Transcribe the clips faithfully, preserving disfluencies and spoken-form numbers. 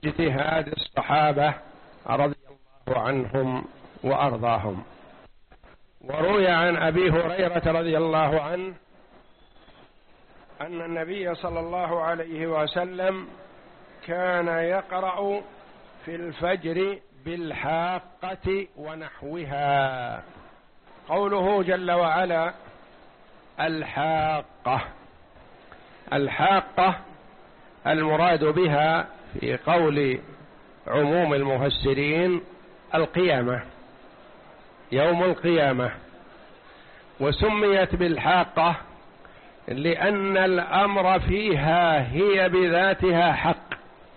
اجتهاد الصحابة رضي الله عنهم وأرضاهم. وروي عن أبي هريرة رضي الله عنه أن النبي صلى الله عليه وسلم كان يقرأ في الفجر بالحاقة ونحوها. قوله جل وعلا الحاقة، الحاقة المراد بها في قول عموم المفسرين القيامة، يوم القيامة. وسميت بالحاقة لأن الأمر فيها هي بذاتها حق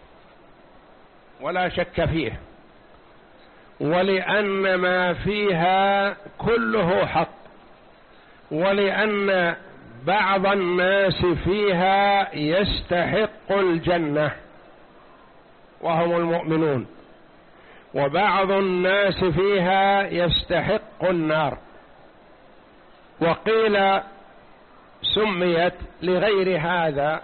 ولا شك فيه، ولأن ما فيها كله حق، ولأن بعض الناس فيها يستحق الجنة وهم المؤمنون، وبعض الناس فيها يستحق النار. وقيل سميت لغير هذا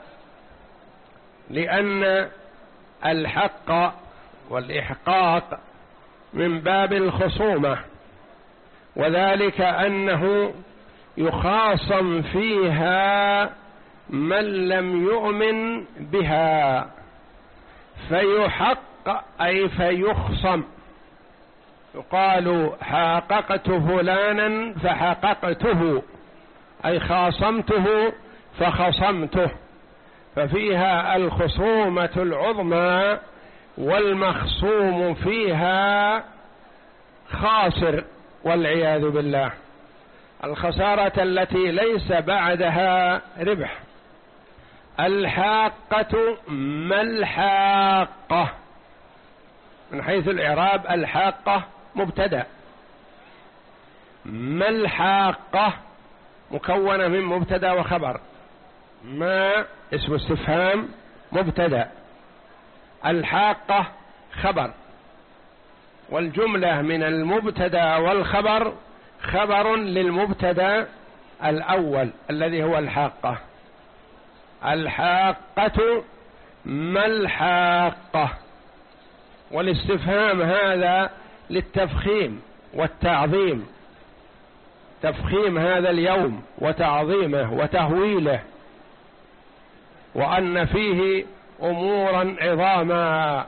لأن الحق والإحقاق من باب الخصومة، وذلك أنه يخاصم فيها من لم يؤمن بها فيحق أي فيخصم. يقال حاققت فلانا فحققته أي خاصمته فخصمته، ففيها الخصومة العظمى والمخصوم فيها خاسر والعياذ بالله، الخسارة التي ليس بعدها ربح. الحاقة ما الحاقة؟ من حيث الإعراب الحاقة مبتدأ، ما الحاقة مكونة من مبتدأ وخبر، ما اسم استفهام مبتدأ، الحاقة خبر، والجملة من المبتدأ والخبر خبر للمبتدأ الأول الذي هو الحاقة. الحاقة ما الحاقة، والاستفهام هذا للتفخيم والتعظيم، تفخيم هذا اليوم وتعظيمه وتهويله، وأن فيه أمورا عظاما.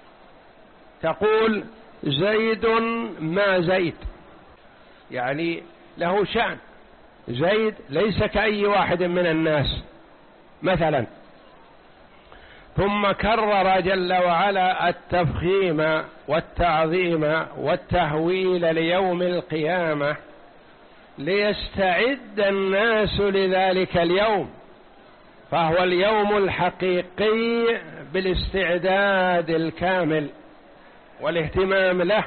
تقول زيد ما زيد، يعني له شأن، زيد ليس كأي واحد من الناس مثلا. ثم كرر جل وعلا التفخيم والتعظيم والتهويل ليوم القيامة ليستعد الناس لذلك اليوم، فهو اليوم الحقيقي بالاستعداد الكامل والاهتمام له.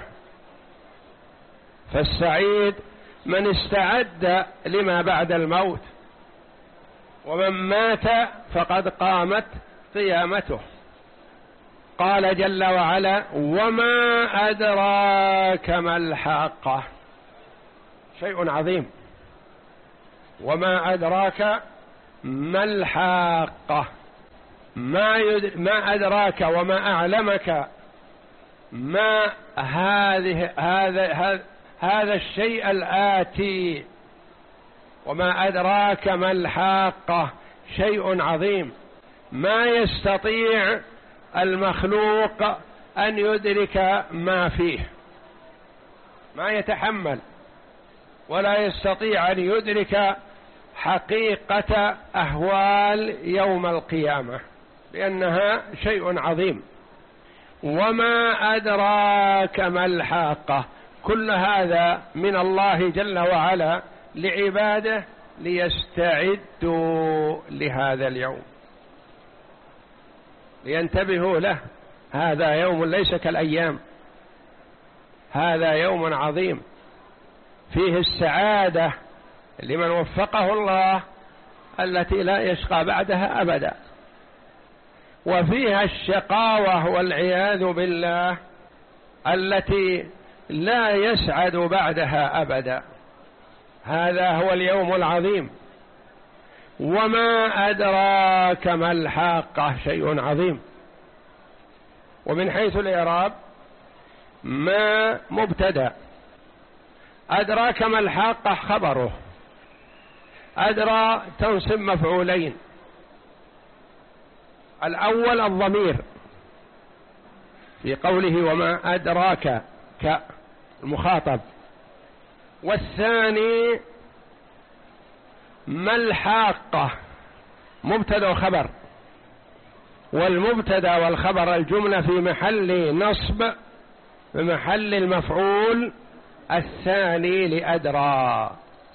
فالسعيد من استعد لما بعد الموت، ومن مات فقد قامت قيامته. قال جل وعلا وما أدراك ما الحاقة، شيء عظيم. وما أدراك ما الحاقة، ما, يد... ما أدراك وما أعلمك ما هذه هذا هذا هذا الشيء الآتي. وما أدراك ما الحاقة شيء عظيم ما يستطيع المخلوق أن يدرك ما فيه، ما يتحمل ولا يستطيع أن يدرك حقيقة أهوال يوم القيامة، لأنها شيء عظيم. وما أدراك ما الحاقة، كل هذا من الله جل وعلا لعباده ليستعدوا لهذا اليوم، لينتبهوا له. هذا يوم ليس كالأيام، هذا يوم عظيم فيه السعادة لمن وفقه الله التي لا يشقى بعدها أبدا، وفيها الشقاوة والعياذ بالله التي لا يسعد بعدها أبدا. هذا هو اليوم العظيم. وما أدراك ما الحاقة، شيء عظيم. ومن حيث الإعراب ما مبتدأ، أدراك ما الحاقة خبره، أدرى تنصب مفعولين، الأول الضمير في قوله وما أدراك كالمخاطب، والثاني ما الحاقة مبتدأ وخبر، والمبتدأ والخبر الجملة في محل نصب في محل المفعول الثاني لأدرى،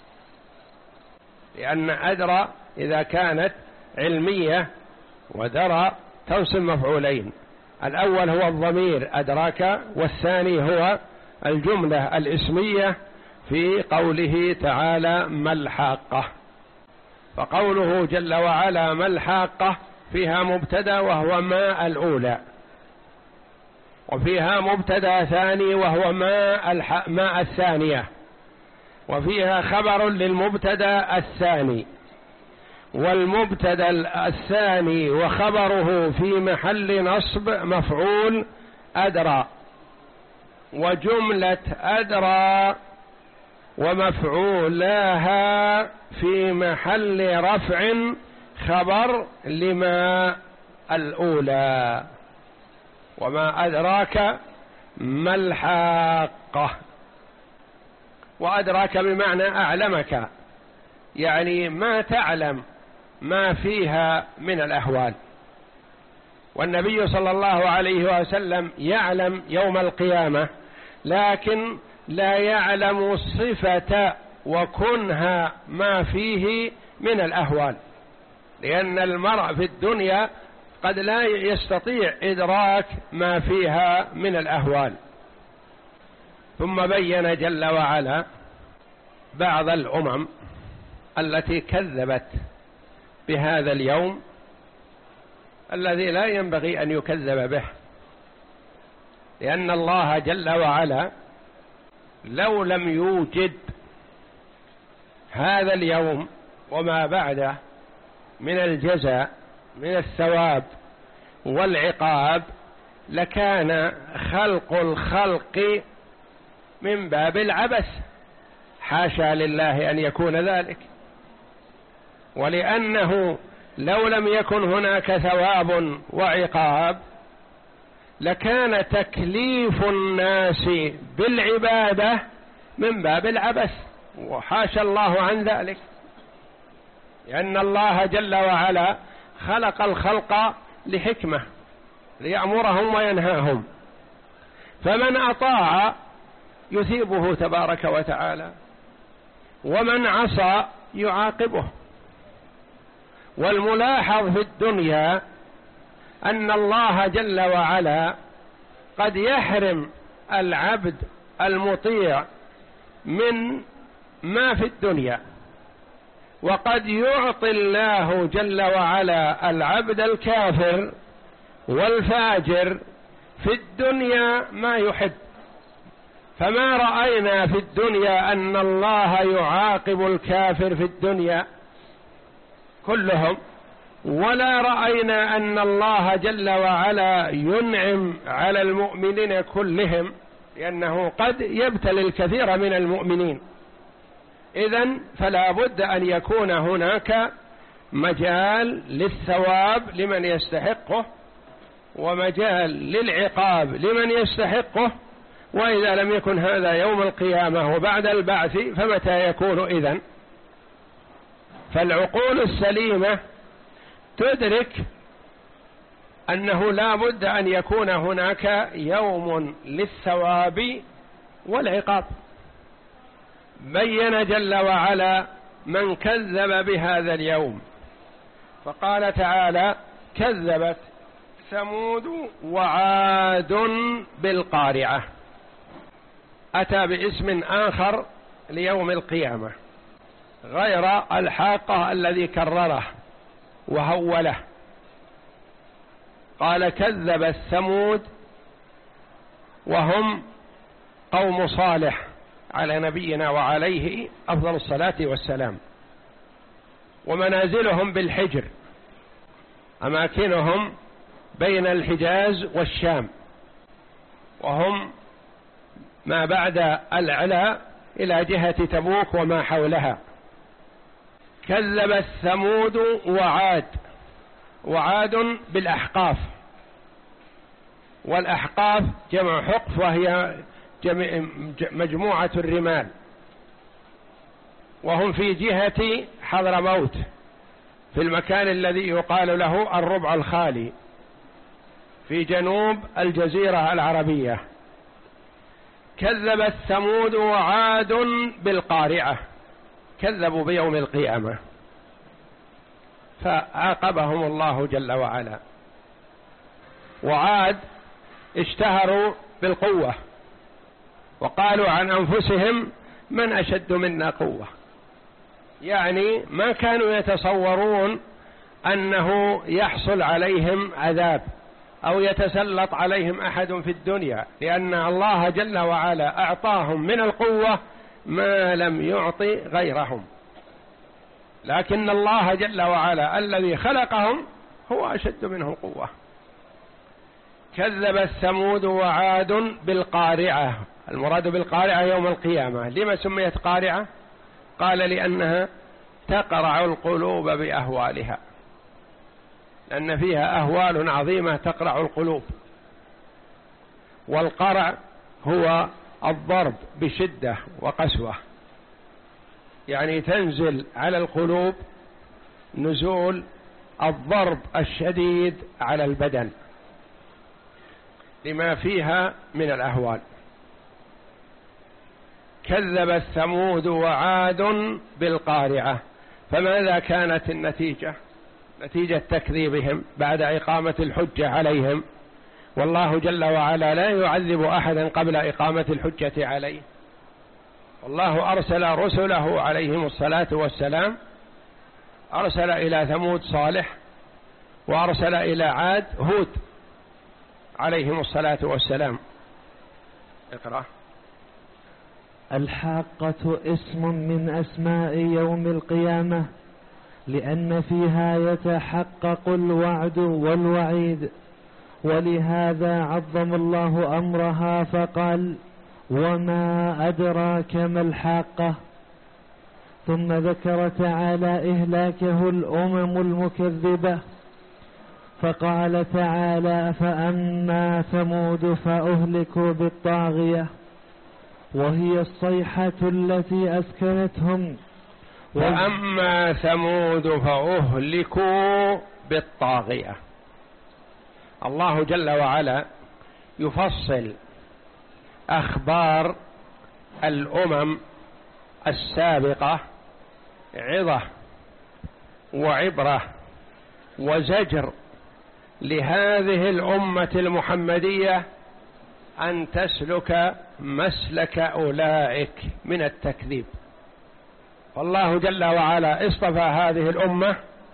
لأن أدرى إذا كانت علمية ودرى تنصب مفعولين، الأول هو الضمير أدراك، والثاني هو الجملة الاسمية في قوله تعالى ما الحاقة. فقوله جل وعلا ما الحاقة فيها مبتدأ وهو ما الأولى، وفيها مبتدأ ثاني وهو ما, الح... ما الثانية، وفيها خبر للمبتدأ الثاني، والمبتدأ الثاني وخبره في محل نصب مفعول أدرى، وجملة أدرى ومفعولاها في محل رفع خبر لما الأولى. وما أدراك ما الحاقة، وأدراك بمعنى أعلمك، يعني ما تعلم ما فيها من الأهوال. والنبي صلى الله عليه وسلم يعلم يوم القيامة، لكن لا يعلم صفة وكنها ما فيه من الأهوال، لأن المرء في الدنيا قد لا يستطيع إدراك ما فيها من الأهوال. ثم بين جل وعلا بعض الأمم التي كذبت بهذا اليوم الذي لا ينبغي أن يكذب به، لأن الله جل وعلا لو لم يوجد هذا اليوم وما بعده من الجزاء من الثواب والعقاب لكان خلق الخلق من باب العبث، حاشا لله أن يكون ذلك. ولأنه لو لم يكن هناك ثواب وعقاب لكان تكليف الناس بالعبادة من باب العبث، وحاشا الله عن ذلك، لأن الله جل وعلا خلق الخلق لحكمة ليأمرهم وينهاهم، فمن أطاع يثيبه تبارك وتعالى، ومن عصى يعاقبه. والملاحظ في الدنيا أن الله جل وعلا قد يحرم العبد المطيع من ما في الدنيا، وقد يعطي الله جل وعلا العبد الكافر والفاجر في الدنيا ما يحب. فما رأينا في الدنيا أن الله يعاقب الكافر في الدنيا كلهم، ولا رأينا أن الله جل وعلا ينعم على المؤمنين كلهم، لأنه قد يبتلي الكثير من المؤمنين. إذن فلا بد أن يكون هناك مجال للثواب لمن يستحقه، ومجال للعقاب لمن يستحقه. وإذا لم يكن هذا يوم القيامة وبعد البعث فمتى يكون إذن؟ فالعقول السليمة تدرك أنه لا بد أن يكون هناك يوم للثواب والعقاب. بين جل وعلا من كذب بهذا اليوم، فقال تعالى كذبت ثمود وعاد بالقارعة، أتى باسم آخر ليوم القيامة غير الحاقة الذي كرره وهوله. قال كذبت ثمود وهم قوم صالح على نبينا وعليه أفضل الصلاة والسلام، ومنازلهم بالحجر، أماكنهم بين الحجاز والشام، وهم ما بعد العلا إلى جهة تبوك وما حولها. كذب الثمود وعاد، وعاد بالأحقاف، والأحقاف جمع حقف وهي مجموعة الرمال، وهم في جهة حضرموت في المكان الذي يقال له الربع الخالي في جنوب الجزيرة العربية. كذب الثمود وعاد بالقارعة، كذبوا بيوم القيامة فعاقبهم الله جل وعلا. وعاد اشتهروا بالقوة وقالوا عن أنفسهم من أشد منا قوة، يعني ما كانوا يتصورون أنه يحصل عليهم عذاب أو يتسلط عليهم أحد في الدنيا، لأن الله جل وعلا أعطاهم من القوة ما لم يعطي غيرهم، لكن الله جل وعلا الذي خلقهم هو أشد منهم قوة. كذب الثمود وعاد بالقارعة، المراد بالقارعة يوم القيامة. لما سميت قارعة؟ قال لأنها تقرع القلوب بأهوالها، لأن فيها أهوال عظيمة تقرع القلوب. والقرع هو الضرب بشدة وقسوة، يعني تنزل على القلوب نزول الضرب الشديد على البدن لما فيها من الأهوال. كذب الثمود وعاد بالقارعة، فماذا كانت النتيجة؟ نتيجة تكذيبهم بعد إقامة الحجة عليهم، والله جل وعلا لا يعذب أحدا قبل إقامة الحجة عليه. والله أرسل رسله عليهم الصلاة والسلام، أرسل إلى ثمود صالح، وأرسل إلى عاد هود عليهم الصلاة والسلام. اقرأ. الحاقة اسم من أسماء يوم القيامة، لأن فيها يتحقق الوعد والوعيد، ولهذا عظم الله أمرها فقال: وما أدراك ما الحاقة. ثم ذكر تعالى إهلاكه الأمم المكذبة، فقال تعالى: فأما ثمود فأهلكوا بالطاغية، وهي الصيحة التي أسكنتهم. وأما ثمود فأهلكوا بالطاغية. الله جل وعلا يفصل أخبار الأمم السابقة عظة وعبرة وزجر لهذه الأمة المحمدية أن تسلك مسلك أولئك من التكذيب. والله جل وعلا اصطفى هذه الأمة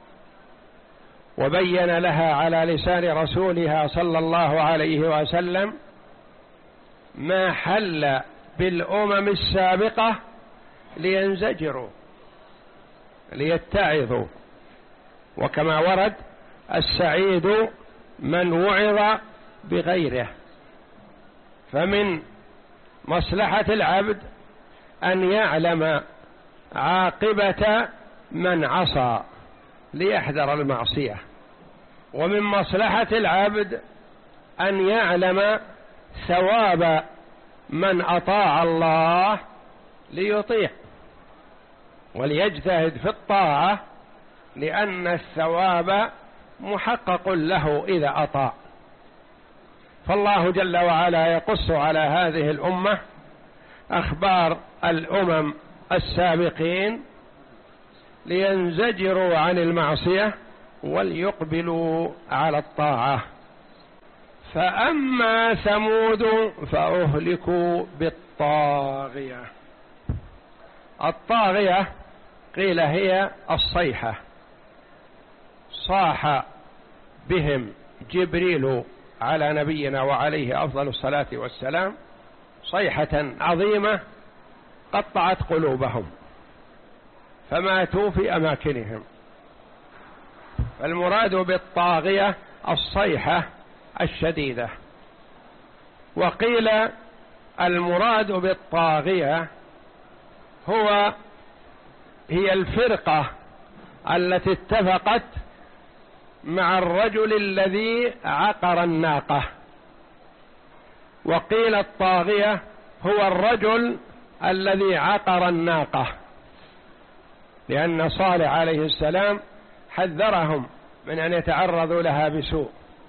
وبين لها على لسان رسولها صلى الله عليه وسلم ما حل بالأمم السابقة لينزجروا ليتعظوا. وكما ورد: السعيد من وعظ بغيره. فمن مصلحة العبد أن يعلم عاقبة من عصى ليحذر المعصية، ومن مصلحة العبد أن يعلم ثواب من أطاع الله ليطيع وليجتهد في الطاعة، لأن الثواب محقق له إذا أطاع. فالله جل وعلا يقص على هذه الأمة أخبار الأمم السابقين لينزجروا عن المعصية وليقبلوا على الطاعة. فأما ثمود فأهلكوا بالطاغية. الطاغية قيل هي الصيحة، صاح بهم جبريل على نبينا وعليه أفضل الصلاة والسلام صيحة عظيمة قطعت قلوبهم فماتوا في أماكنهم. فالمراد بالطاغية الصيحة الشديدة. وقيل المراد بالطاغية هو هي الفرقة التي اتفقت مع الرجل الذي عقر الناقة، وقيل الطاغية هو الرجل الذي عقر الناقة، لأن صالح عليه السلام حذرهم من أن يتعرضوا لها بسوء،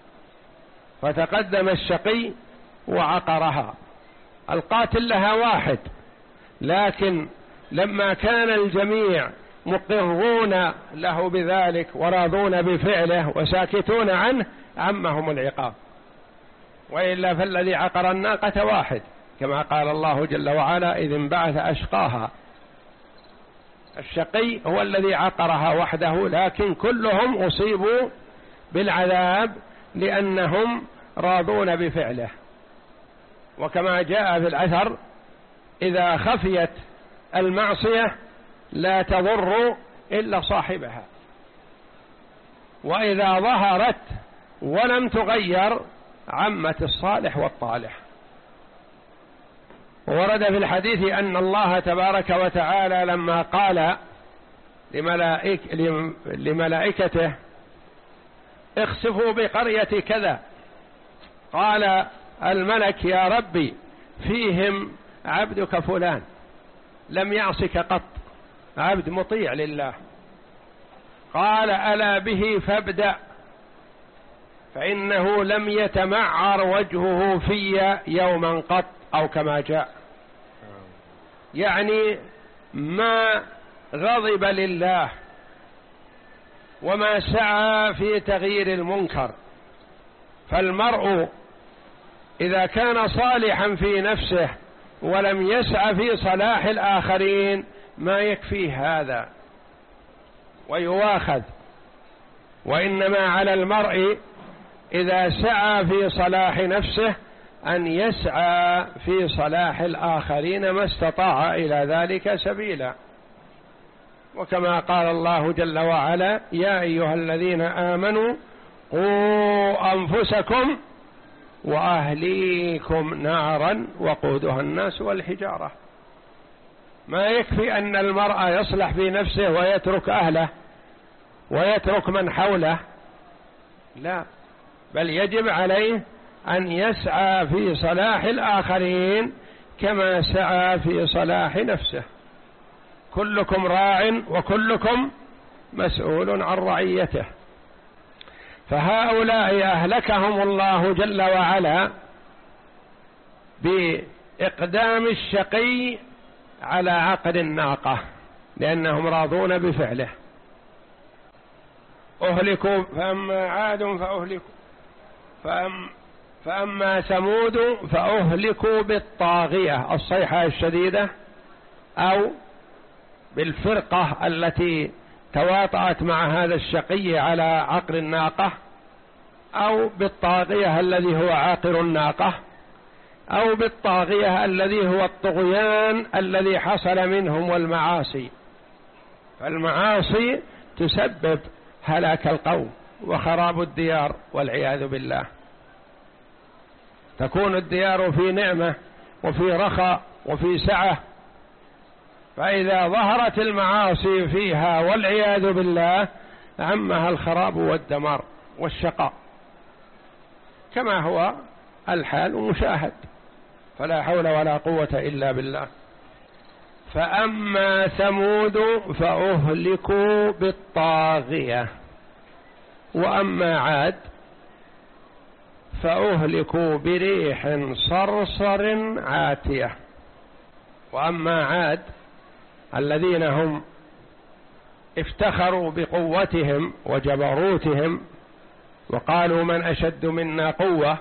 فتقدم الشقي وعقرها. القاتل لها واحد، لكن لما كان الجميع مقرون له بذلك وراضون بفعله وساكتون عنه عمهم العقاب، وإلا فالذي عقر الناقة واحد، كما قال الله جل وعلا: إذ انبعث أشقاها. الشقي هو الذي عقرها وحده، لكن كلهم أصيبوا بالعذاب لأنهم راضون بفعله. وكما جاء في الأثر: إذا خفيت المعصية لا تضر إلا صاحبها، وإذا ظهرت ولم تغير عمت الصالح والطالح. ورد في الحديث أن الله تبارك وتعالى لما قال لملائك لملائكته: اخسفوا بقرية كذا، قال الملك: يا ربي فيهم عبدك فلان لم يعصك قط، عبد مطيع لله. قال: ألا به فابدأ، فإنه لم يتمعر وجهه في يوما قط، أو كما جاء، يعني ما غضب لله وما سعى في تغيير المنكر. فالمرء إذا كان صالحا في نفسه ولم يسعى في صلاح الآخرين ما يكفيه هذا ويواخذ، وإنما على المرء إذا سعى في صلاح نفسه أن يسعى في صلاح الآخرين ما استطاع إلى ذلك سبيلا. وكما قال الله جل وعلا: يا أيها الذين آمنوا قوا أنفسكم وأهليكم نارا وقودها الناس والحجارة. ما يكفي أن المرء يصلح في نفسه ويترك أهله ويترك من حوله، لا، بل يجب عليه أن يسعى في صلاح الآخرين كما سعى في صلاح نفسه. كلكم راع وكلكم مسؤول عن رعيته. فهؤلاء أهلكهم الله جل وعلا بإقدام الشقي على عقد الناقة، لأنهم راضون بفعله. أهلكوا فأما عاد فأهلكوا فأم فأما ثمود فأهلكوا بالطاغية، الصيحة الشديدة، أو بالفرقة التي تواطأت مع هذا الشقي على عقر الناقة، أو بالطاغية الذي هو عاقر الناقة، أو بالطاغية الذي هو الطغيان الذي حصل منهم والمعاصي. فالمعاصي تسبب هلاك القوم وخراب الديار والعياذ بالله. تكون الديار في نعمة وفي رخاء وفي سعة، فإذا ظهرت المعاصي فيها والعياذ بالله عمها الخراب والدمار والشقاء، كما هو الحال مشاهد. فلا حول ولا قوة إلا بالله. فأما ثمود فأهلكوا بالطاغية، وأما عاد فأهلكوا بريح صرصر عاتية. وأما عاد الذين هم افتخروا بقوتهم وجبروتهم وقالوا من أشد منا قوة،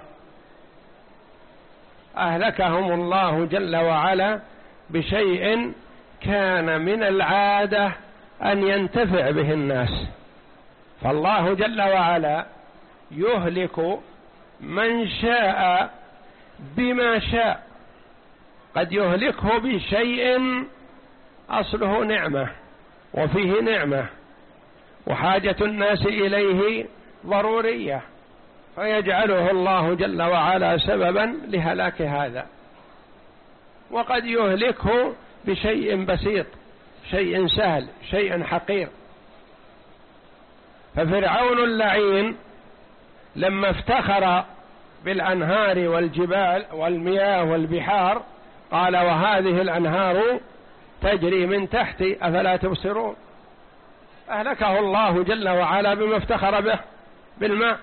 أهلكهم الله جل وعلا بشيء كان من العادة أن ينتفع به الناس. فالله جل وعلا يهلك من شاء بما شاء، قد يهلكه بشيء أصله نعمة وفيه نعمة وحاجة الناس إليه ضرورية، فيجعله الله جل وعلا سببا لهلاك هذا، وقد يهلكه بشيء بسيط، شيء سهل، شيء حقير. ففرعون اللعين لما افتخر بالأنهار والجبال والمياه والبحار قال وهذه الأنهار تجري من تحتي أفلا تبصرون، أهلكه الله جل وعلا بما افتخر به بالماء.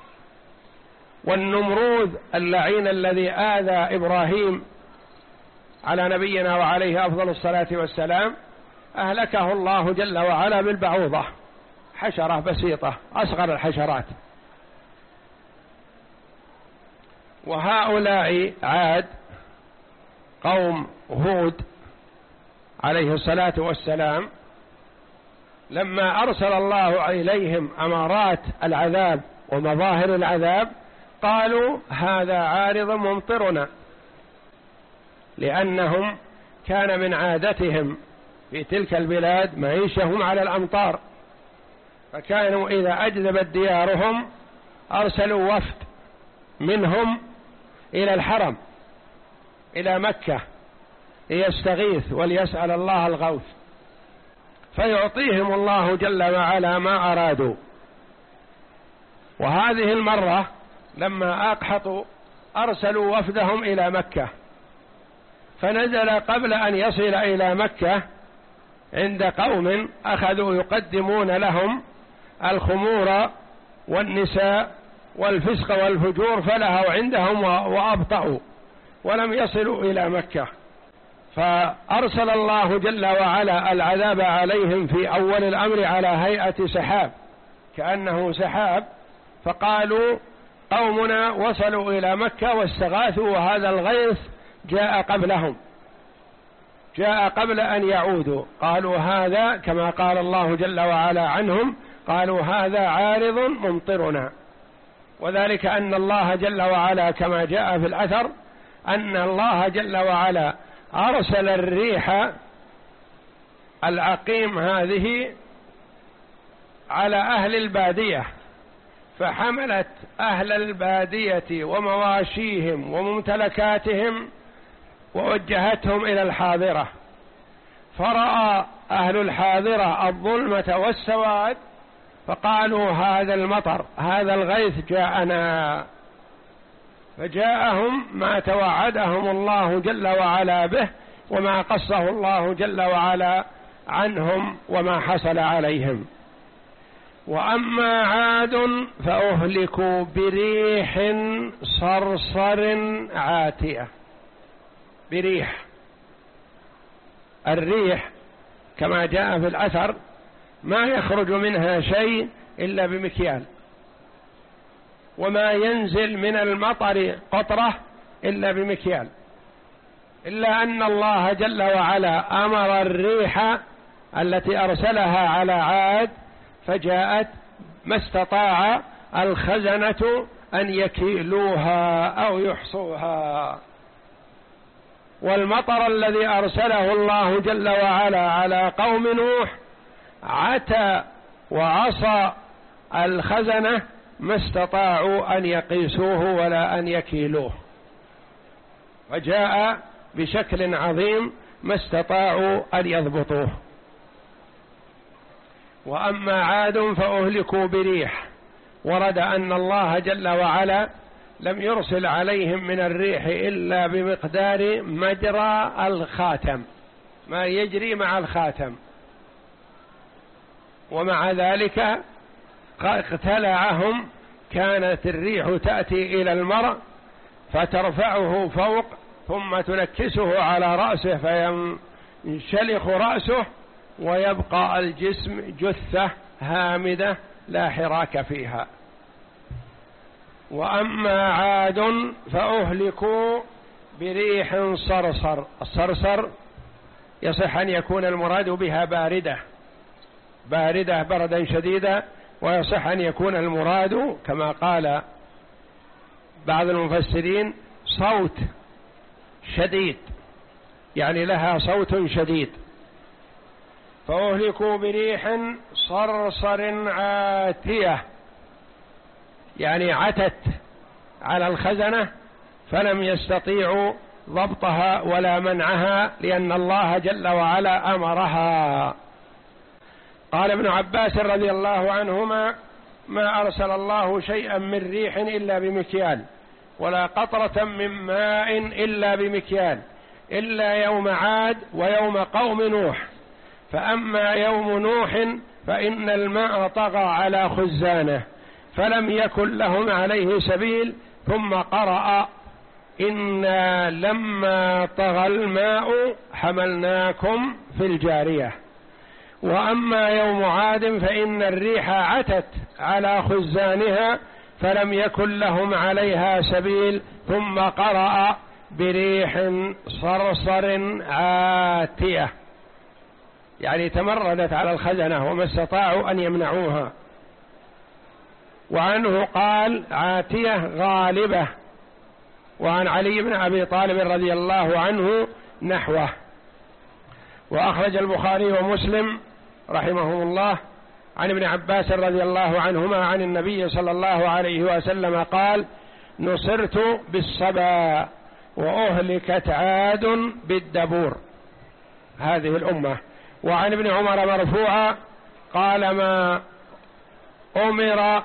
والنمرود اللعين الذي آذى إبراهيم على نبينا وعليه أفضل الصلاة والسلام أهلكه الله جل وعلا بالبعوضة، حشرة بسيطة أصغر الحشرات. وهؤلاء عاد قوم هود عليه الصلاة والسلام لما أرسل الله إليهم أمارات العذاب ومظاهر العذاب قالوا هذا عارض ممطرنا، لأنهم كان من عادتهم في تلك البلاد معيشهم على الأمطار، فكانوا إذا أجذبت ديارهم أرسلوا وفد منهم إلى الحرم إلى مكة ليستغيث وليسأل الله الغوث، فيعطيهم الله جل وعلا ما أرادوا. وهذه المرة لما أقحطوا أرسلوا وفدهم إلى مكة، فنزل قبل أن يصل إلى مكة عند قوم أخذوا يقدمون لهم الخمور والنساء والفسق والفجور، فلهوا عندهم وأبطأوا ولم يصلوا إلى مكة، فأرسل الله جل وعلا العذاب عليهم في أول الأمر على هيئة سحاب كأنه سحاب، فقالوا قومنا وصلوا إلى مكة واستغاثوا وهذا الغيث جاء قبلهم، جاء قبل أن يعودوا، قالوا هذا كما قال الله جل وعلا عنهم قالوا هذا عارض ممطرنا. وذلك أن الله جل وعلا كما جاء في الأثر أن الله جل وعلا أرسل الريح العقيم هذه على أهل البادية، فحملت أهل البادية ومواشيهم وممتلكاتهم ووجهتهم إلى الحاضرة، فرأى أهل الحاضرة الظلمة والسواد فقالوا هذا المطر هذا الغيث جاءنا، فجاءهم ما توعدهم الله جل وعلا به وما قصه الله جل وعلا عنهم وما حصل عليهم. وأما عاد فأهلكوا بريح صرصر عاتية. بريح، الريح كما جاء في الأثر ما يخرج منها شيء إلا بمكيال، وما ينزل من المطر قطرة إلا بمكيال، إلا أن الله جل وعلا أمر الريح التي أرسلها على عاد فجاءت ما استطاع الخزنة أن يكيلوها أو يحصوها. والمطر الذي أرسله الله جل وعلا على قوم نوح عتى وعصى الخزنة ما استطاعوا أن يقيسوه ولا أن يكيلوه، وجاء بشكل عظيم ما استطاعوا أن يضبطوه. وأما عاد فأهلكوا بريح، ورد أن الله جل وعلا لم يرسل عليهم من الريح إلا بمقدار مجرى الخاتم، ما يجري مع الخاتم، ومع ذلك اقتلعهم. كانت الريح تأتي إلى المرء فترفعه فوق ثم تنكسه على رأسه فينشلخ رأسه ويبقى الجسم جثة هامدة لا حراك فيها. وأما عاد فأهلكوا بريح صرصر. الصرصر يصح أن يكون المراد بها باردة، باردة بردا شديدا، ويصح أن يكون المراد كما قال بعض المفسرين صوت شديد، يعني لها صوت شديد. فأهلكوا بريح صرصر عاتية يعني عتت على الخزنة فلم يستطيعوا ضبطها ولا منعها، لأن الله جل وعلا أمرها. قال ابن عباس رضي الله عنهما: ما أرسل الله شيئا من ريح إلا بمكيال، ولا قطرة من ماء إلا بمكيال، إلا يوم عاد ويوم قوم نوح، فأما يوم نوح فإن الماء طغى على خزانه فلم يكن لهم عليه سبيل، ثم قرأ: إنا لما طغى الماء حملناكم في الجارية. وأما يوم عاد فإن الريح عتت على خزانها فلم يكن لهم عليها سبيل، ثم قرأ: بريح صرصر عاتية، يعني تمردت على الخزنة وما استطاعوا أن يمنعوها. وعنه قال: عاتية غالبة. وعن علي بن أبي طالب رضي الله عنه نحوه. وأخرج البخاري ومسلم رحمه الله عن ابن عباس رضي الله عنهما عن النبي صلى الله عليه وسلم قال: نصرت بالصبا وأهلكت عاد بالدبور، هذه الأمة. وعن ابن عمر مرفوعا قال: ما أمر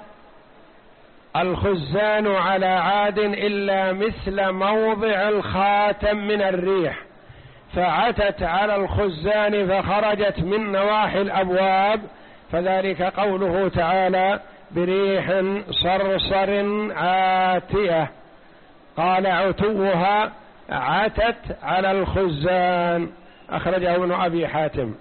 الخزان على عاد إلا مثل موضع الخاتم من الريح، فعتت على الخزان فخرجت من نواحي الأبواب، فذلك قوله تعالى: بريح صرصر عاتية. قال: عتوها عتت على الخزان، أخرجه ابن أبي حاتم.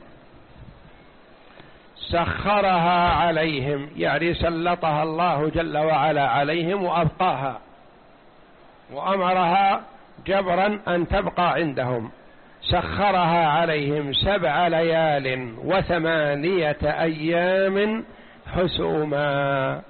سخرها عليهم، يعني سلطها الله جل وعلا عليهم وأبقاها، وأمرها جبرا أن تبقى عندهم. سخرها عليهم سبع ليال وثمانية أيام حسوما،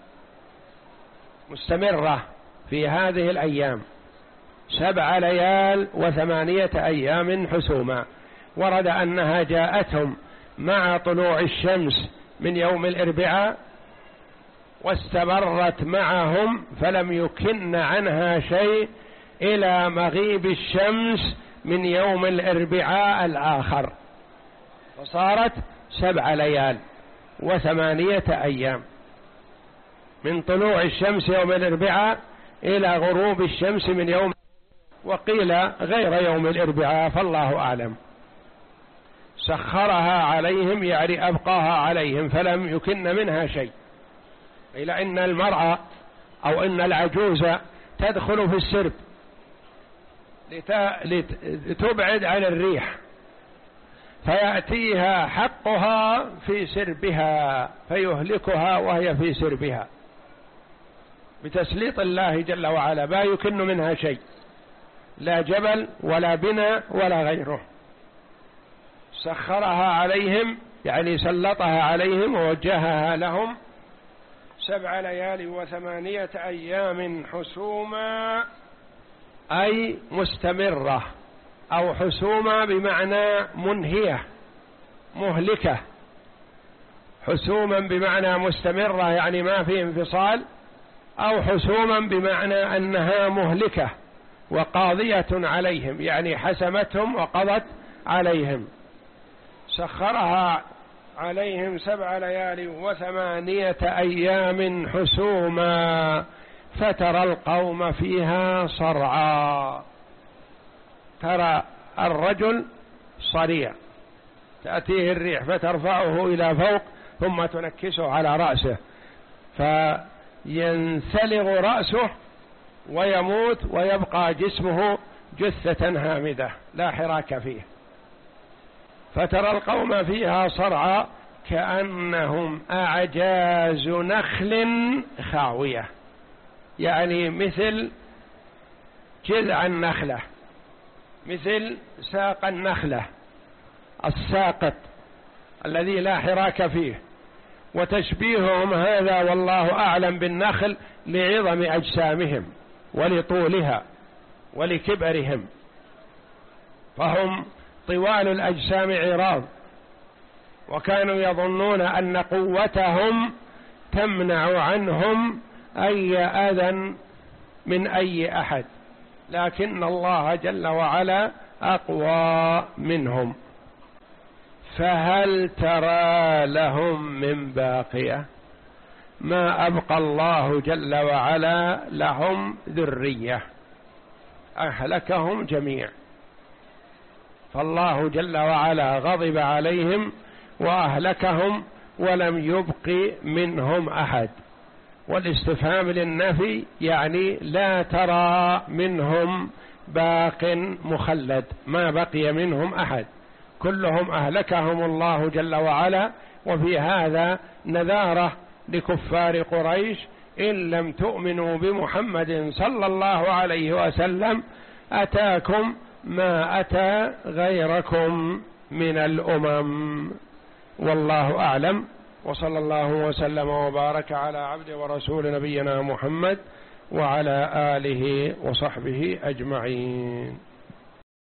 مستمرة في هذه الأيام، سبع ليال وثمانية أيام حسوما. ورد أنها جاءتهم مع طلوع الشمس من يوم الأربعاء، واستمرت معهم فلم يكن عنها شيء إلى مغيب الشمس من يوم الأربعاء الآخر، فصارت سبع ليال وثمانية أيام، من طلوع الشمس يوم الأربعاء إلى غروب الشمس من يوم، وقيل غير يوم الأربعاء، فالله أعلم. سخرها عليهم يعني أبقاها عليهم فلم يكن منها شيء، إلى أن المرأة أو أن العجوز تدخل في السرب لتبعد عن الريح، فيأتيها حقها في سربها فيهلكها وهي في سربها بتسليط الله جل وعلا، لا يكن منها شيء، لا جبل ولا بناء ولا غيره. سخرها عليهم يعني سلطها عليهم ووجهها لهم سبع ليال وثمانية أيام حسوما، أي مستمرة، أو حسوما بمعنى منهية مهلكة. حسوما بمعنى مستمرة يعني ما في انفصال، أو حسوما بمعنى أنها مهلكة وقاضية عليهم، يعني حسمتهم وقضت عليهم. سخرها عليهم سبع ليال وثمانية أيام حسوما، فترى القوم فيها صرعا. ترى الرجل صريع، تأتيه الريح فترفعه إلى فوق ثم تنكسه على رأسه فينسلغ رأسه ويموت ويبقى جسمه جثة هامدة لا حراك فيه. فترى القوم فيها صرعى كأنهم أعجاز نخل خاوية، يعني مثل جذع النخلة، مثل ساق النخلة الساقط الذي لا حراك فيه. وتشبيههم هذا والله أعلم بالنخل لعظم أجسامهم ولطولها ولكبرهم، فهم طوال الأجسام عراض، وكانوا يظنون أن قوتهم تمنع عنهم أي أذى من أي أحد، لكن الله جل وعلا أقوى منهم. فهل ترى لهم من باقية؟ ما أبقى الله جل وعلا لهم ذرية، أهلكهم جميع. فالله جل وعلا غضب عليهم وأهلكهم ولم يبق منهم أحد. والاستفهام للنفي يعني لا ترى منهم باق مخلد، ما بقي منهم أحد، كلهم أهلكهم الله جل وعلا. وفي هذا نذارة لكفار قريش: إن لم تؤمنوا بمحمد صلى الله عليه وسلم أتاكم ما أتى غيركم من الأمم. والله أعلم، وصلى الله وسلم وبارك على عبد ورسول نبينا محمد وعلى آله وصحبه أجمعين.